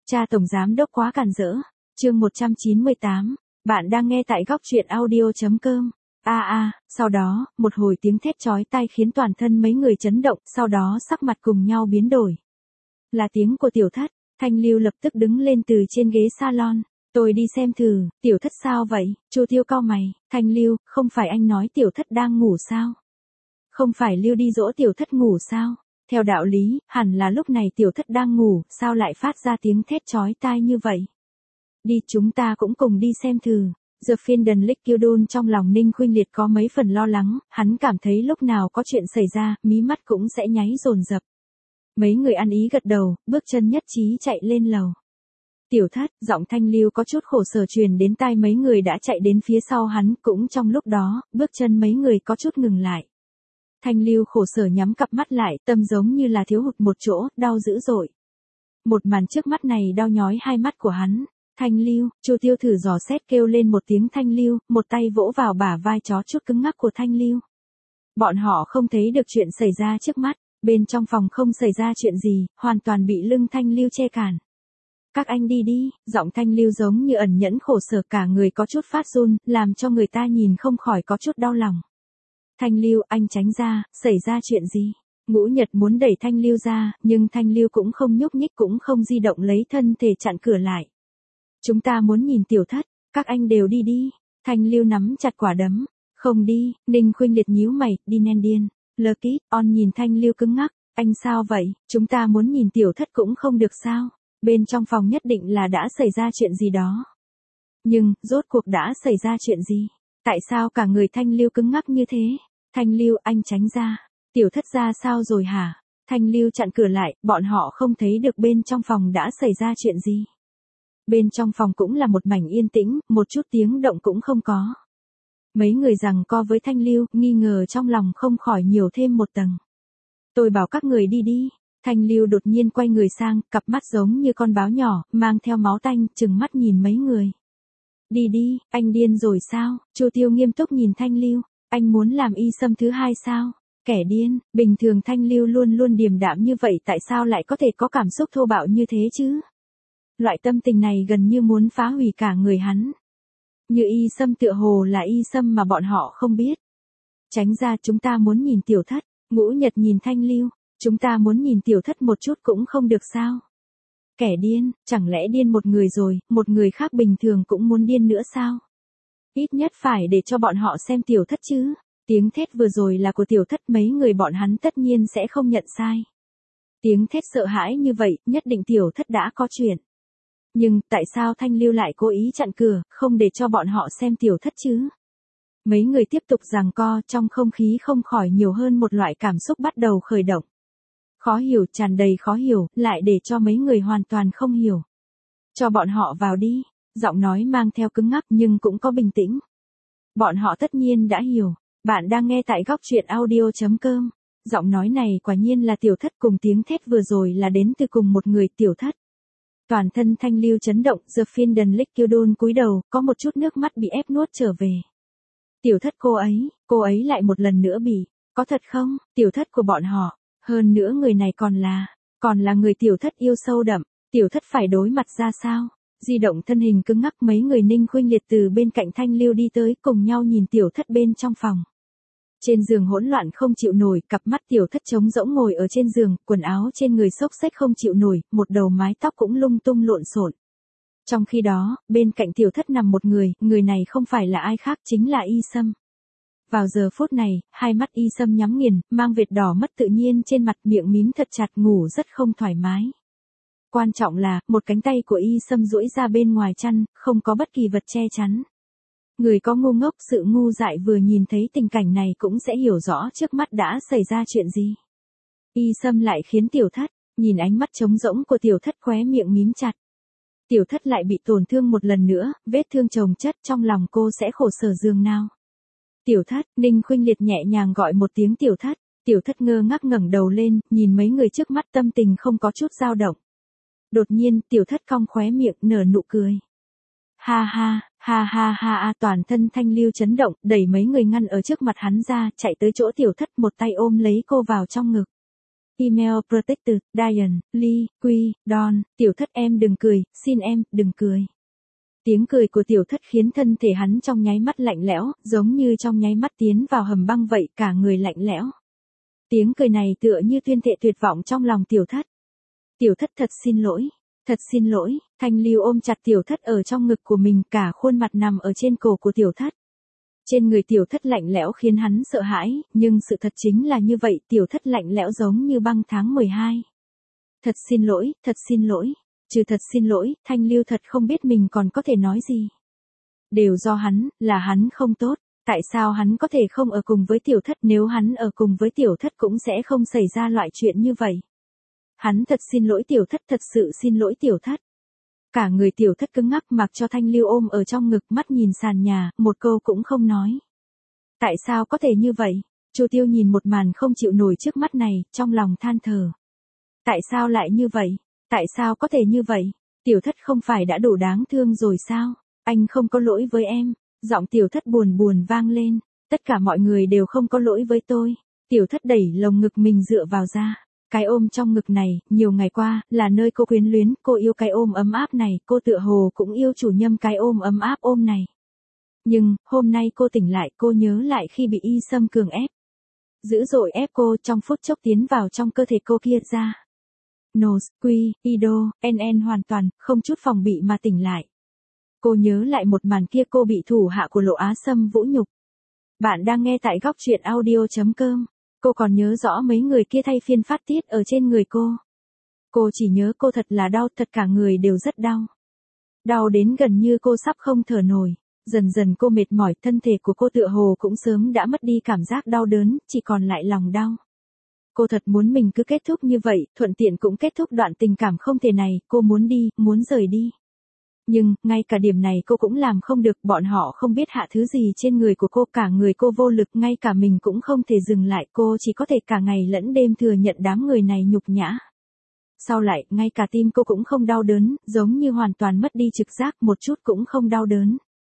Cha tổng giám đốc quá càn rỡ. Chương 198. Bạn đang nghe tại góc truyện audio.com. Sau đó, một hồi tiếng thét chói tai khiến toàn thân mấy người chấn động, sau đó sắc mặt cùng nhau biến đổi. Là tiếng của Tiểu Thất. Thanh Lưu lập tức đứng lên từ trên ghế salon. Tôi đi xem thử. Tiểu Thất sao vậy? Chu Tiêu cau mày. Thanh Lưu, không phải anh nói Tiểu Thất đang ngủ sao? Không phải Lưu đi dỗ Tiểu Thất ngủ sao? Theo đạo lý, hẳn là lúc này Tiểu Thất đang ngủ, sao lại phát ra tiếng thét chói tai như vậy? Đi, chúng ta cũng cùng đi xem thử. The Finden Lickildun trong lòng Ninh Khuynh Liệt có mấy phần lo lắng, hắn cảm thấy lúc nào có chuyện xảy ra, mí mắt cũng sẽ nháy dồn dập. Mấy người ăn ý gật đầu, bước chân nhất trí chạy lên lầu. Tiểu Thất, giọng Thanh Lưu có chút khổ sở truyền đến tai mấy người đã chạy đến phía sau hắn, cũng trong lúc đó, bước chân mấy người có chút ngừng lại. Thanh Lưu khổ sở nhắm cặp mắt lại, tâm giống như là thiếu hụt một chỗ, đau dữ dội. Một màn trước mắt này đau nhói hai mắt của hắn. Thanh Lưu, Chu Tiêu thử dò xét kêu lên một tiếng Thanh Lưu, một tay vỗ vào bả vai chó chút cứng ngắc của Thanh Lưu. Bọn họ không thấy được chuyện xảy ra trước mắt, bên trong phòng không xảy ra chuyện gì, hoàn toàn bị lưng Thanh Lưu che cản. Các anh đi đi, giọng Thanh Lưu giống như ẩn nhẫn khổ sở, cả người có chút phát run, làm cho người ta nhìn không khỏi có chút đau lòng. Thanh Lưu, anh tránh ra, xảy ra chuyện gì? Ngũ Nhật muốn đẩy Thanh Lưu ra, nhưng Thanh Lưu cũng không nhúc nhích cũng không di động, lấy thân thể chặn cửa lại. Chúng ta muốn nhìn Tiểu Thất, các anh đều đi đi. Thanh Lưu nắm chặt quả đấm. Không đi. Ninh Khuynh Liệt nhíu mày, đi nên điên. Lucky, on nhìn Thanh Lưu cứng ngắc. Anh sao vậy? Chúng ta muốn nhìn Tiểu Thất cũng không được sao? Bên trong phòng nhất định là đã xảy ra chuyện gì đó. Nhưng, rốt cuộc đã xảy ra chuyện gì? Tại sao cả người Thanh Lưu cứng ngắc như thế? Thanh Lưu, anh tránh ra. Tiểu Thất ra sao rồi hả? Thanh Lưu chặn cửa lại, bọn họ không thấy được bên trong phòng đã xảy ra chuyện gì. Bên trong phòng cũng là một mảnh yên tĩnh, một chút tiếng động cũng không có. Mấy người giằng co với Thanh Lưu, nghi ngờ trong lòng không khỏi nhiều thêm một tầng. Tôi bảo các người đi đi. Thanh Lưu đột nhiên quay người sang, cặp mắt giống như con báo nhỏ, mang theo máu tanh, trừng mắt nhìn mấy người. Đi đi, anh điên rồi sao? Chu Tiêu nghiêm túc nhìn Thanh Lưu. Anh muốn làm y xâm thứ hai sao? Kẻ điên, bình thường Thanh Lưu luôn luôn điềm đạm như vậy, tại sao lại có thể có cảm xúc thô bạo như thế chứ? Loại tâm tình này gần như muốn phá hủy cả người hắn. Như y xâm tựa hồ là y xâm mà bọn họ không biết. Tránh ra, chúng ta muốn nhìn Tiểu Thất. Ngũ Nhật nhìn Thanh Lưu. Chúng ta muốn nhìn Tiểu Thất một chút cũng không được sao? Kẻ điên, chẳng lẽ điên một người rồi, một người khác bình thường cũng muốn điên nữa sao? Ít nhất phải để cho bọn họ xem Tiểu Thất chứ. Tiếng thét vừa rồi là của Tiểu Thất, mấy người bọn hắn tất nhiên sẽ không nhận sai. Tiếng thét sợ hãi như vậy, nhất định Tiểu Thất đã có chuyện. Nhưng, tại sao Thanh Lưu lại cố ý chặn cửa, không để cho bọn họ xem Tiểu Thất chứ? Mấy người tiếp tục giằng co, trong không khí không khỏi nhiều hơn một loại cảm xúc bắt đầu khởi động. Khó hiểu, tràn đầy khó hiểu, lại để cho mấy người hoàn toàn không hiểu. Cho bọn họ vào đi. Giọng nói mang theo cứng ngắc nhưng cũng có bình tĩnh. Bọn họ tất nhiên đã hiểu. Bạn đang nghe tại góc truyện audio.com. Giọng nói này quả nhiên là Tiểu Thất, cùng tiếng thét vừa rồi là đến từ cùng một người, Tiểu Thất. Toàn thân Thanh Lưu chấn động, The Finden Lickildun cúi đầu, có một chút nước mắt bị ép nuốt trở về. Tiểu Thất cô ấy lại một lần nữa bị, có thật không? Tiểu Thất của bọn họ, hơn nữa người này còn là người Tiểu Thất yêu sâu đậm, Tiểu Thất phải đối mặt ra sao? Di động thân hình cứng ngắc, mấy người Ninh Khuynh Liệt từ bên cạnh Thanh Lưu đi tới, cùng nhau nhìn Tiểu Thất bên trong phòng. Trên giường hỗn loạn không chịu nổi, cặp mắt Tiểu Thất trống rỗng ngồi ở trên giường, quần áo trên người xốc xếch không chịu nổi, một đầu mái tóc cũng lung tung lộn xộn. Trong khi đó, bên cạnh Tiểu Thất nằm một người này không phải là ai khác, chính là Y Sâm. Vào giờ phút này, hai mắt Y Sâm nhắm nghiền, mang vệt đỏ mất tự nhiên trên mặt, miệng mím thật chặt, ngủ rất không thoải mái. Quan trọng là, một cánh tay của Y Sâm duỗi ra bên ngoài chăn, không có bất kỳ vật che chắn. Người có ngu ngốc, sự ngu dại vừa nhìn thấy tình cảnh này cũng sẽ hiểu rõ trước mắt đã xảy ra chuyện gì. Y Sâm lại khiến Tiểu Thất, nhìn ánh mắt trống rỗng của Tiểu Thất, khóe miệng mím chặt. Tiểu Thất lại bị tổn thương một lần nữa, vết thương chồng chất, trong lòng cô sẽ khổ sở dường nào. Tiểu Thất, Ninh Khuynh Liệt nhẹ nhàng gọi một tiếng Tiểu Thất. Tiểu Thất ngơ ngác ngẩng đầu lên, nhìn mấy người trước mắt, tâm tình không có chút dao động. Đột nhiên, Tiểu Thất cong khóe miệng, nở nụ cười. Ha ha, toàn thân Thanh Lưu chấn động, đẩy mấy người ngăn ở trước mặt hắn ra, chạy tới chỗ Tiểu Thất, một tay ôm lấy cô vào trong ngực. Email Protected, Diane, Lee, Quy, Don, tiểu thất em đừng cười, xin em, đừng cười. Tiếng cười của tiểu thất khiến thân thể hắn trong nháy mắt lạnh lẽo, giống như trong nháy mắt tiến vào hầm băng vậy, cả người lạnh lẽo. Tiếng cười này tựa như tuyên thệ tuyệt vọng trong lòng tiểu thất. Tiểu thất thật xin lỗi, Thanh Lưu ôm chặt tiểu thất ở trong ngực của mình, cả khuôn mặt nằm ở trên cổ của tiểu thất. Trên người tiểu thất lạnh lẽo khiến hắn sợ hãi, nhưng sự thật chính là như vậy, tiểu thất lạnh lẽo giống như băng tháng 12. Thật xin lỗi, trừ thật xin lỗi, Thanh Lưu thật không biết mình còn có thể nói gì. Đều do hắn, là hắn không tốt, tại sao hắn có thể không ở cùng với tiểu thất, nếu hắn ở cùng với tiểu thất cũng sẽ không xảy ra loại chuyện như vậy. Hắn thật xin lỗi tiểu thất, thật sự xin lỗi tiểu thất. Cả người tiểu thất cứng ngắc mặc cho Thanh Lưu ôm ở trong ngực, mắt nhìn sàn nhà, một câu cũng không nói. Tại sao có thể như vậy? Chu Tiêu nhìn một màn không chịu nổi trước mắt này, trong lòng than thở. Tại sao lại như vậy? Tại sao có thể như vậy? Tiểu thất không phải đã đủ đáng thương rồi sao? Anh không có lỗi với em. Giọng tiểu thất buồn buồn vang lên. Tất cả mọi người đều không có lỗi với tôi. Tiểu thất đẩy lồng ngực mình dựa vào ra. Cái ôm trong ngực này, nhiều ngày qua, là nơi cô quyến luyến, cô yêu cái ôm ấm áp này, cô tựa hồ cũng yêu chủ nhân cái ôm ấm áp ôm này. Nhưng, hôm nay cô tỉnh lại, cô nhớ lại khi bị Y Sâm cường ép. Dữ dội ép cô, trong phút chốc tiến vào trong cơ thể cô kia ra. Nose, Quy, Ido, NN hoàn toàn, không chút phòng bị mà tỉnh lại. Cô nhớ lại một màn kia, cô bị thủ hạ của Lộ Á Sâm vũ nhục. Bạn đang nghe tại góc truyện audio.com. Cô còn nhớ rõ mấy người kia thay phiên phát tiết ở trên người cô. Cô chỉ nhớ cô thật là đau, thật cả người đều rất đau. Đau đến gần như cô sắp không thở nổi. Dần dần cô mệt mỏi, thân thể của cô tựa hồ cũng sớm đã mất đi cảm giác đau đớn, chỉ còn lại lòng đau. Cô thật muốn mình cứ kết thúc như vậy, thuận tiện cũng kết thúc đoạn tình cảm không thể này, cô muốn đi, muốn rời đi. Nhưng, ngay cả điểm này cô cũng làm không được, bọn họ không biết hạ thứ gì trên người của cô, cả người cô vô lực, ngay cả mình cũng không thể dừng lại, cô chỉ có thể cả ngày lẫn đêm thừa nhận đám người này nhục nhã. Sau lại, ngay cả tim cô cũng không đau đớn, giống như hoàn toàn mất đi trực giác, một chút cũng không đau đớn.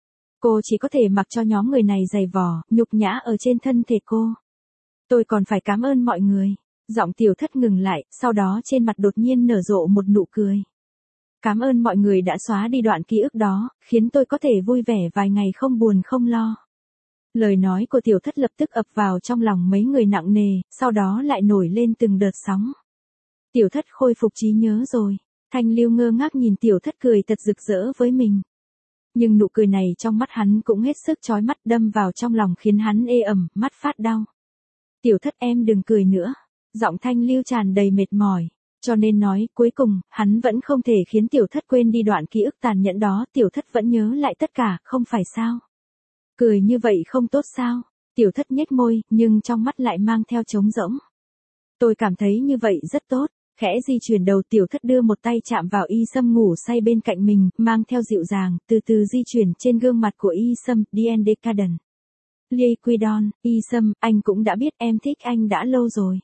Cô chỉ có thể mặc cho nhóm người này giày vò, nhục nhã ở trên thân thể cô. Tôi còn phải cảm ơn mọi người. Giọng tiểu thất ngừng lại, sau đó trên mặt đột nhiên nở rộ một nụ cười. Cảm ơn mọi người đã xóa đi đoạn ký ức đó, khiến tôi có thể vui vẻ vài ngày không buồn không lo. Lời nói của tiểu thất lập tức ập vào trong lòng mấy người nặng nề, sau đó lại nổi lên từng đợt sóng. Tiểu thất khôi phục trí nhớ rồi. Thanh Lưu ngơ ngác nhìn tiểu thất cười thật rực rỡ với mình. Nhưng nụ cười này trong mắt hắn cũng hết sức chói mắt, đâm vào trong lòng khiến hắn ê ẩm, mắt phát đau. Tiểu thất em đừng cười nữa. Giọng Thanh Lưu tràn đầy mệt mỏi. Cho nên nói, cuối cùng, hắn vẫn không thể khiến tiểu thất quên đi đoạn ký ức tàn nhẫn đó, tiểu thất vẫn nhớ lại tất cả, không phải sao? Cười như vậy không tốt sao? Tiểu thất nhếch môi, nhưng trong mắt lại mang theo trống rỗng. Tôi cảm thấy như vậy rất tốt. Khẽ di chuyển đầu, tiểu thất đưa một tay chạm vào Y Sâm ngủ say bên cạnh mình, mang theo dịu dàng, từ từ di chuyển trên gương mặt của Y Sâm, Dien Decadent. Lee Quidon, Y Sâm, anh cũng đã biết em thích anh đã lâu rồi.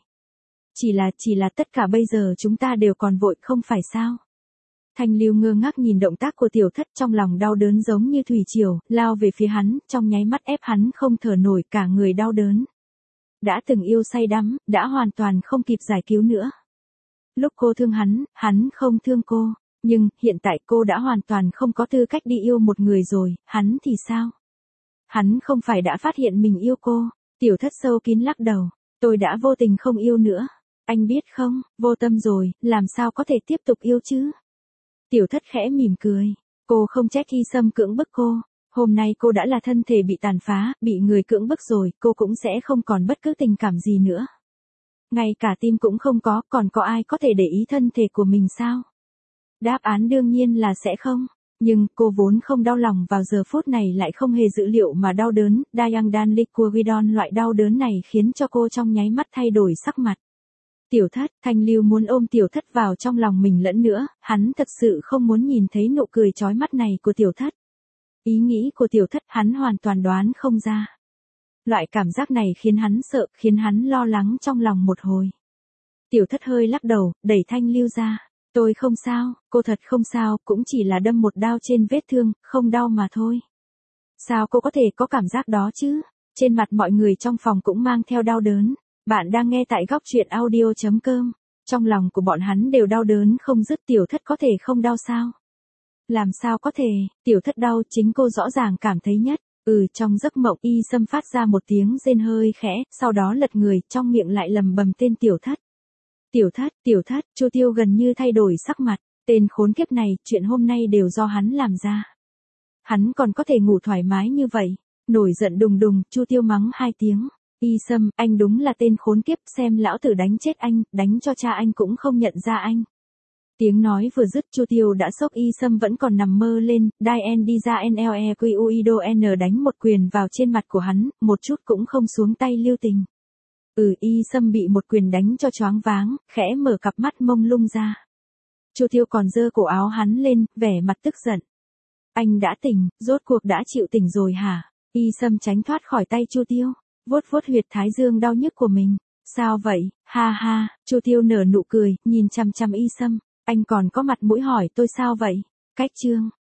Chỉ là tất cả bây giờ chúng ta đều còn vội, không phải sao? Thanh Lưu ngơ ngác nhìn động tác của tiểu thất, trong lòng đau đớn giống như thủy triều, lao về phía hắn, trong nháy mắt ép hắn không thở nổi, cả người đau đớn. Đã từng yêu say đắm, đã hoàn toàn không kịp giải cứu nữa. Lúc cô thương hắn không thương cô, nhưng hiện tại cô đã hoàn toàn không có tư cách đi yêu một người rồi, hắn thì sao? Hắn không phải đã phát hiện mình yêu cô? Tiểu thất sâu kín lắc đầu, tôi đã vô tình không yêu nữa. Anh biết không, vô tâm rồi, làm sao có thể tiếp tục yêu chứ? Tiểu thất khẽ mỉm cười, cô không trách Y Sâm cưỡng bức cô. Hôm nay cô đã là thân thể bị tàn phá, bị người cưỡng bức rồi, cô cũng sẽ không còn bất cứ tình cảm gì nữa. Ngay cả tim cũng không có, còn có ai có thể để ý thân thể của mình sao? Đáp án đương nhiên là sẽ không. Nhưng, cô vốn không đau lòng vào giờ phút này lại không hề dự liệu mà đau đớn, Diang Liquidon loại đau đớn này khiến cho cô trong nháy mắt thay đổi sắc mặt. Tiểu thất, Thanh Lưu muốn ôm tiểu thất vào trong lòng mình lẫn nữa, hắn thật sự không muốn nhìn thấy nụ cười chói mắt này của tiểu thất. Ý nghĩ của tiểu thất hắn hoàn toàn đoán không ra. Loại cảm giác này khiến hắn sợ, khiến hắn lo lắng trong lòng một hồi. Tiểu thất hơi lắc đầu, đẩy Thanh Lưu ra. Tôi không sao, cô thật không sao, cũng chỉ là đâm một đao trên vết thương, không đau mà thôi. Sao cô có thể có cảm giác đó chứ? Trên mặt mọi người trong phòng cũng mang theo đau đớn. Bạn đang nghe tại góc truyện audio.com. Trong lòng của bọn hắn đều đau đớn không dứt, tiểu thất có thể không đau sao? Làm sao có thể, tiểu thất đau chính cô rõ ràng cảm thấy nhất. Trong giấc mộng Y Sâm phát ra một tiếng rên hơi khẽ, sau đó lật người, trong miệng lại lầm bầm tên tiểu thất. Tiểu thất, Chu Tiêu gần như thay đổi sắc mặt, tên khốn kiếp này, chuyện hôm nay đều do hắn làm ra. Hắn còn có thể ngủ thoải mái như vậy, nổi giận đùng đùng, Chu Tiêu mắng 2 tiếng. Y Sâm, anh đúng là tên khốn kiếp, xem lão tử đánh chết anh, đánh cho cha anh cũng không nhận ra anh. Tiếng nói vừa dứt, Chu Tiêu đã sốc Y Sâm vẫn còn nằm mơ lên, Dien đi ra NLEQUIDO N đánh một quyền vào trên mặt của hắn, một chút cũng không xuống tay lưu tình. Y Sâm bị một quyền đánh cho choáng váng, khẽ mở cặp mắt mông lung ra. Chu Tiêu còn giơ cổ áo hắn lên, vẻ mặt tức giận. Anh đã tỉnh, rốt cuộc đã chịu tỉnh rồi hả? Y Sâm tránh thoát khỏi tay Chu Tiêu, vuốt vuốt huyệt thái dương đau nhức của mình. Sao vậy? Ha ha, Chu Tiêu nở nụ cười, nhìn chằm chằm Y Sâm. Anh còn có mặt mũi hỏi tôi sao vậy? Cách chương.